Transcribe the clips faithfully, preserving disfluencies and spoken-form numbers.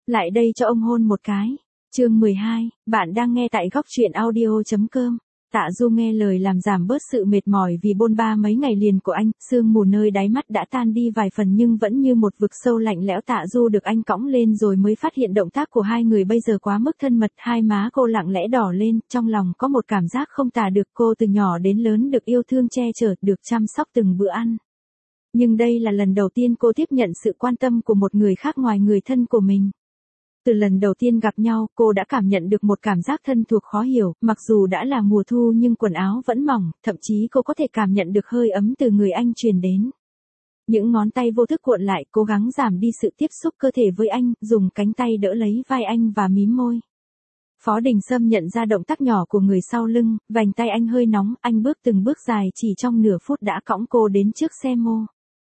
Lại đây cho ông hôn một cái. Chương mười hai, bạn đang nghe tại góc truyện audio chấm com. Tạ Du nghe lời làm giảm bớt sự mệt mỏi vì bôn ba mấy ngày liền của anh, sương mù nơi đáy mắt đã tan đi vài phần nhưng vẫn như một vực sâu lạnh lẽo. Tạ Du được anh cõng lên rồi mới phát hiện động tác của hai người bây giờ quá mức thân mật, hai má cô lặng lẽ đỏ lên, trong lòng có một cảm giác không tả được. Cô từ nhỏ đến lớn được yêu thương che chở, được chăm sóc từng bữa ăn. Nhưng đây là lần đầu tiên cô tiếp nhận sự quan tâm của một người khác ngoài người thân của mình. Từ lần đầu tiên gặp nhau, cô đã cảm nhận được một cảm giác thân thuộc khó hiểu, mặc dù đã là mùa thu nhưng quần áo vẫn mỏng, thậm chí cô có thể cảm nhận được hơi ấm từ người anh truyền đến. Những ngón tay vô thức cuộn lại, cố gắng giảm đi sự tiếp xúc cơ thể với anh, dùng cánh tay đỡ lấy vai anh và mím môi. Phó Đình Sâm nhận ra động tác nhỏ của người sau lưng, vành tay anh hơi nóng, anh bước từng bước dài chỉ trong nửa phút đã cõng cô đến trước xe mô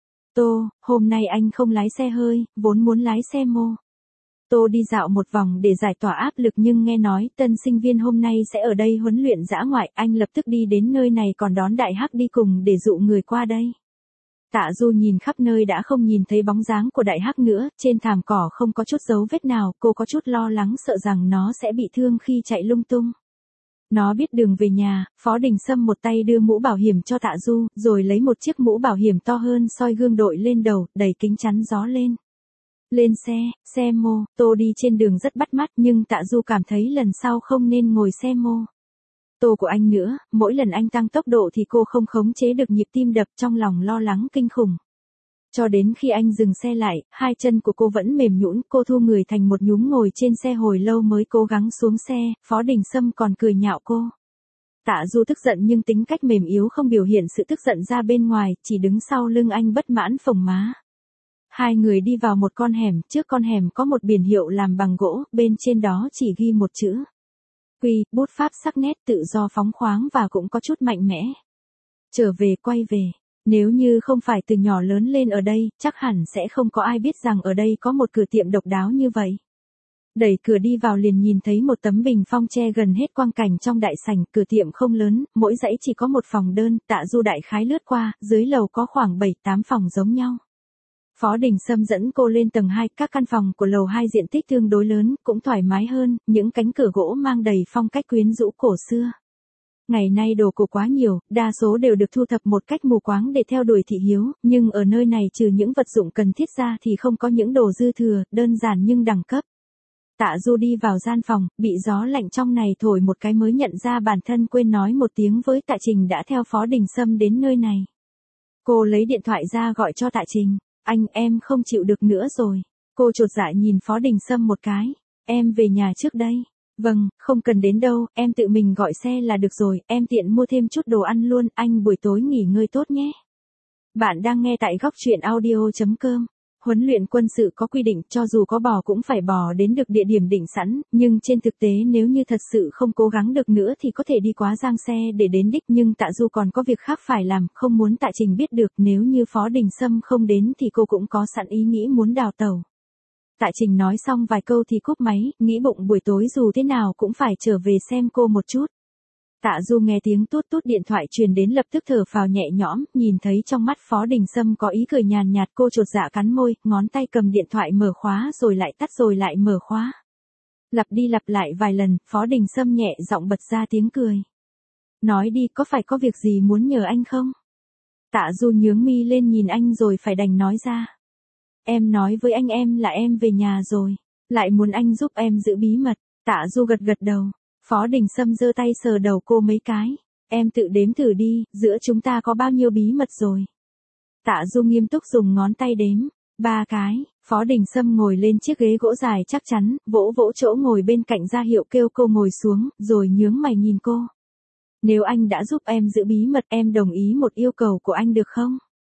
tô. Hôm nay anh không lái xe hơi, vốn muốn lái xe mô tô đi dạo một vòng để giải tỏa áp lực nhưng nghe nói tân sinh viên hôm nay sẽ ở đây huấn luyện dã ngoại, anh lập tức đi đến nơi này còn đón Đại Hắc đi cùng để dụ người qua đây. Tạ Du nhìn khắp nơi đã không nhìn thấy bóng dáng của Đại Hắc nữa, trên thảm cỏ không có chút dấu vết nào, cô có chút lo lắng sợ rằng nó sẽ bị thương khi chạy lung tung. Nó biết đường về nhà, Phó Đình Sâm một tay đưa mũ bảo hiểm cho Tạ Du, rồi lấy một chiếc mũ bảo hiểm to hơn soi gương đội lên đầu, đẩy kính chắn gió lên. Lên xe, xe mô tô đi trên đường rất bắt mắt nhưng Tạ Du cảm thấy lần sau không nên ngồi xe mô tô của anh nữa, mỗi lần anh tăng tốc độ thì cô không khống chế được nhịp tim đập, trong lòng lo lắng kinh khủng. Cho đến khi anh dừng xe lại, hai chân của cô vẫn mềm nhũn, cô thu người thành một nhúm ngồi trên xe hồi lâu mới cố gắng xuống xe, Phó Đình Sâm còn cười nhạo cô. Tạ Du tức giận nhưng tính cách mềm yếu không biểu hiện sự tức giận ra bên ngoài, chỉ đứng sau lưng anh bất mãn phồng má. Hai người đi vào một con hẻm, trước con hẻm có một biển hiệu làm bằng gỗ, bên trên đó chỉ ghi một chữ Quy, bút pháp sắc nét tự do phóng khoáng và cũng có chút mạnh mẽ. Trở về quay về, nếu như không phải từ nhỏ lớn lên ở đây, chắc hẳn sẽ không có ai biết rằng ở đây có một cửa tiệm độc đáo như vậy. Đẩy cửa đi vào liền nhìn thấy một tấm bình phong che gần hết quang cảnh trong đại sảnh, cửa tiệm không lớn, mỗi dãy chỉ có một phòng đơn, Tạ Du đại khái lướt qua, dưới lầu có khoảng bảy tám phòng giống nhau. Phó Đình Sâm dẫn cô lên tầng hai, các căn phòng của lầu hai diện tích tương đối lớn, cũng thoải mái hơn, những cánh cửa gỗ mang đầy phong cách quyến rũ cổ xưa. Ngày nay đồ cổ quá nhiều, đa số đều được thu thập một cách mù quáng để theo đuổi thị hiếu, nhưng ở nơi này trừ những vật dụng cần thiết ra thì không có những đồ dư thừa, đơn giản nhưng đẳng cấp. Tạ Du đi vào gian phòng, bị gió lạnh trong này thổi một cái mới nhận ra bản thân quên nói một tiếng với Tạ Trình đã theo Phó Đình Sâm đến nơi này. Cô lấy điện thoại ra gọi cho Tạ Trình. Anh, em không chịu được nữa rồi. Cô chột dạ nhìn Phó Đình Sâm một cái. Em về nhà trước đây. Vâng, không cần đến đâu, em tự mình gọi xe là được rồi, em tiện mua thêm chút đồ ăn luôn, anh buổi tối nghỉ ngơi tốt nhé. Bạn đang nghe tại góc truyện audio chấm com. Huấn luyện quân sự có quy định cho dù có bò cũng phải bò đến được địa điểm định sẵn, nhưng trên thực tế nếu như thật sự không cố gắng được nữa thì có thể đi quá giang xe để đến đích, nhưng Tạ Du còn có việc khác phải làm, không muốn Tạ Trình biết được, nếu như Phó Đình Sâm không đến thì cô cũng có sẵn ý nghĩ muốn đào tẩu. Tạ Trình nói xong vài câu thì cúp máy, nghĩ bụng buổi tối dù thế nào cũng phải trở về xem cô một chút. Tạ Du nghe tiếng tút tút điện thoại truyền đến lập tức thở phào nhẹ nhõm, nhìn thấy trong mắt Phó Đình Sâm có ý cười nhàn nhạt, cô chột dạ cắn môi, ngón tay cầm điện thoại mở khóa rồi lại tắt rồi lại mở khóa. Lặp đi lặp lại vài lần, Phó Đình Sâm nhẹ giọng bật ra tiếng cười. Nói đi, có phải có việc gì muốn nhờ anh không? Tạ Du nhướng mi lên nhìn anh rồi phải đành nói ra. Em nói với anh em là em về nhà rồi, lại muốn anh giúp em giữ bí mật. Tạ Du gật gật đầu. Phó Đình Sâm giơ tay sờ đầu cô mấy cái. Em tự đếm thử đi, giữa chúng ta có bao nhiêu bí mật rồi. Tạ Du nghiêm túc dùng ngón tay đếm. Ba cái. Phó Đình Sâm ngồi lên chiếc ghế gỗ dài chắc chắn, vỗ vỗ chỗ ngồi bên cạnh ra hiệu kêu cô ngồi xuống, rồi nhướng mày nhìn cô. Nếu anh đã giúp em giữ bí mật, em đồng ý một yêu cầu của anh được không?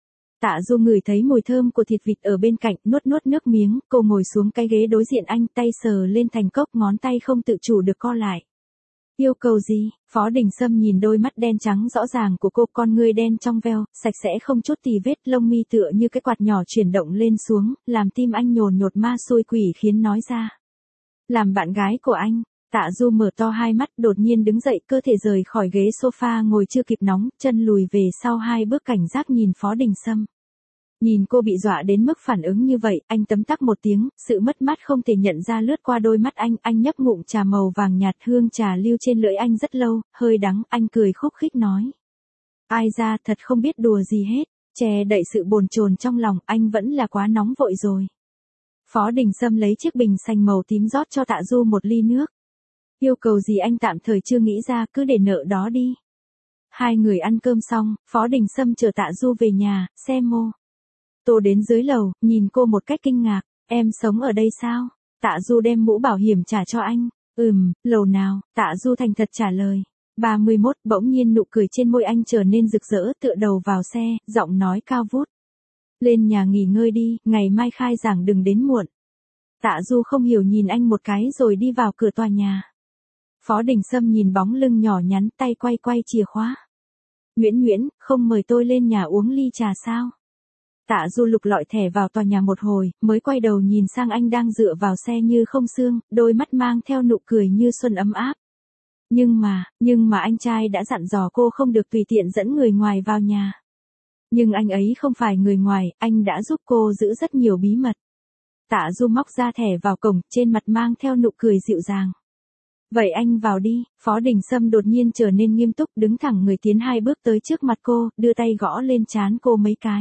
Tạ Du ngửi thấy mùi thơm của thịt vịt ở bên cạnh, nuốt nuốt nước miếng, cô ngồi xuống cái ghế đối diện anh, tay sờ lên thành cốc, ngón tay không tự chủ được co lại. Yêu cầu gì? Phó Đình Sâm nhìn đôi mắt đen trắng rõ ràng của cô, con ngươi đen trong veo, sạch sẽ không chút tì vết, lông mi tựa như cái quạt nhỏ chuyển động lên xuống, làm tim anh nhồn nhột ma xui quỷ khiến nói ra. Làm bạn gái của anh. Tạ Du mở to hai mắt, đột nhiên đứng dậy, cơ thể rời khỏi ghế sofa ngồi chưa kịp nóng, chân lùi về sau hai bước cảnh giác nhìn Phó Đình Sâm. Nhìn cô bị dọa đến mức phản ứng như vậy, anh tấm tắc một tiếng, sự mất mát không thể nhận ra lướt qua đôi mắt anh, anh nhấp ngụm trà màu vàng nhạt, hương trà lưu trên lưỡi anh rất lâu, hơi đắng, anh cười khúc khích nói. Ai ra, thật không biết đùa gì hết, che đậy sự bồn chồn trong lòng, anh vẫn là quá nóng vội rồi. Phó Đình Sâm lấy chiếc bình xanh màu tím rót cho Tạ Du một ly nước. Yêu cầu gì anh tạm thời chưa nghĩ ra, cứ để nợ đó đi. Hai người ăn cơm xong, Phó Đình Sâm chở Tạ Du về nhà, xe mô tô đến dưới lầu, nhìn cô một cách kinh ngạc, em sống ở đây sao? Tạ Du đem mũ bảo hiểm trả cho anh. Ừm, lầu nào? Tạ Du thành thật trả lời. ba mươi mốt, bỗng nhiên nụ cười trên môi anh trở nên rực rỡ, tựa đầu vào xe, giọng nói cao vút. Lên nhà nghỉ ngơi đi, ngày mai khai giảng đừng đến muộn. Tạ Du không hiểu nhìn anh một cái rồi đi vào cửa tòa nhà. Phó Đình Sâm nhìn bóng lưng nhỏ nhắn, tay quay quay chìa khóa. Nguyễn Nguyễn, không mời tôi lên nhà uống ly trà sao? Tạ Du lục lọi thẻ vào tòa nhà một hồi, mới quay đầu nhìn sang anh đang dựa vào xe như không xương, đôi mắt mang theo nụ cười như xuân ấm áp. Nhưng mà, nhưng mà anh trai đã dặn dò cô không được tùy tiện dẫn người ngoài vào nhà. Nhưng anh ấy không phải người ngoài, anh đã giúp cô giữ rất nhiều bí mật. Tạ Du móc ra thẻ vào cổng, trên mặt mang theo nụ cười dịu dàng. Vậy anh vào đi. Phó Đình Sâm đột nhiên trở nên nghiêm túc, đứng thẳng người tiến hai bước tới trước mặt cô, đưa tay gõ lên trán cô mấy cái.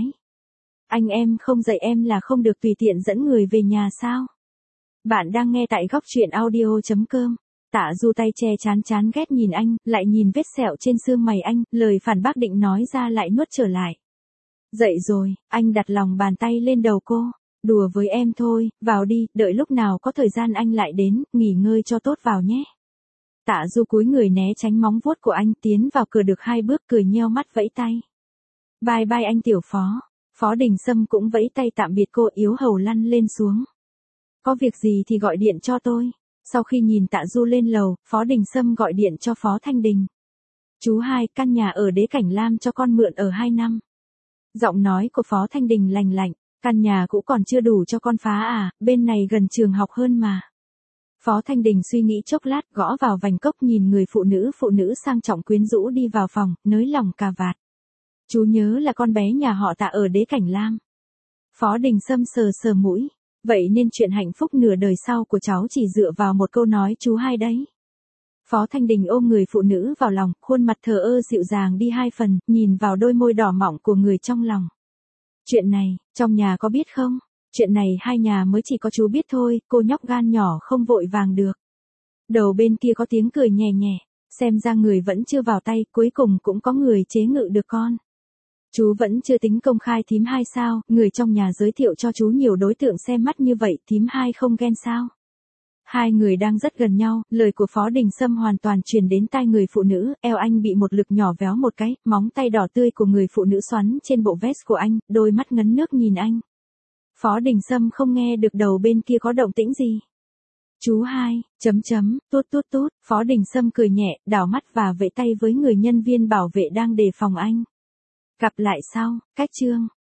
Anh em không dạy em là không được tùy tiện dẫn người về nhà sao? Bạn đang nghe tại góc truyện audio chấm com. Tạ Du tay che chán chán ghét nhìn anh, lại nhìn vết sẹo trên xương mày anh, lời phản bác định nói ra lại nuốt trở lại. Dậy rồi, anh đặt lòng bàn tay lên đầu cô. Đùa với em thôi, vào đi, đợi lúc nào có thời gian anh lại đến, nghỉ ngơi cho tốt vào nhé. Tạ Du cúi người né tránh móng vuốt của anh, tiến vào cửa được hai bước, cười nheo mắt vẫy tay. Bye bye anh tiểu phó. Phó Đình Sâm cũng vẫy tay tạm biệt cô, yếu hầu lăn lên xuống. Có việc gì thì gọi điện cho tôi. Sau khi nhìn Tạ Du lên lầu, Phó Đình Sâm gọi điện cho Phó Thanh Đình. Chú hai, căn nhà ở Đế Cảnh Lam cho con mượn ở hai năm. Giọng nói của Phó Thanh Đình lành lạnh, căn nhà cũ còn chưa đủ cho con phá à, bên này gần trường học hơn mà. Phó Thanh Đình suy nghĩ chốc lát, gõ vào vành cốc, nhìn người phụ nữ phụ nữ sang trọng quyến rũ đi vào phòng, nới lỏng cà vạt. Chú nhớ là con bé nhà họ Tạ ở Đế Cảnh Lam. Phó Đình Sâm sờ sờ mũi. Vậy nên chuyện hạnh phúc nửa đời sau của cháu chỉ dựa vào một câu nói chú hai đấy. Phó Thanh Đình ôm người phụ nữ vào lòng, khuôn mặt thờ ơ dịu dàng đi hai phần, nhìn vào đôi môi đỏ mọng của người trong lòng. Chuyện này, trong nhà có biết không? Chuyện này hai nhà mới chỉ có chú biết thôi, cô nhóc gan nhỏ không vội vàng được. Đầu bên kia có tiếng cười nhẹ nhẹ, xem ra người vẫn chưa vào tay, cuối cùng cũng có người chế ngự được con. Chú vẫn chưa tính công khai thím hai sao, người trong nhà giới thiệu cho chú nhiều đối tượng xem mắt như vậy, thím hai không ghen sao? Hai người đang rất gần nhau, lời của Phó Đình Sâm hoàn toàn truyền đến tai người phụ nữ, eo anh bị một lực nhỏ véo một cái, móng tay đỏ tươi của người phụ nữ xoắn trên bộ vest của anh, đôi mắt ngấn nước nhìn anh. Phó Đình Sâm không nghe được đầu bên kia có động tĩnh gì. Chú hai, chấm chấm, tút tút tút, Phó Đình Sâm cười nhẹ, đảo mắt và vẫy tay với người nhân viên bảo vệ đang đề phòng anh. Gặp lại sau, cách chương.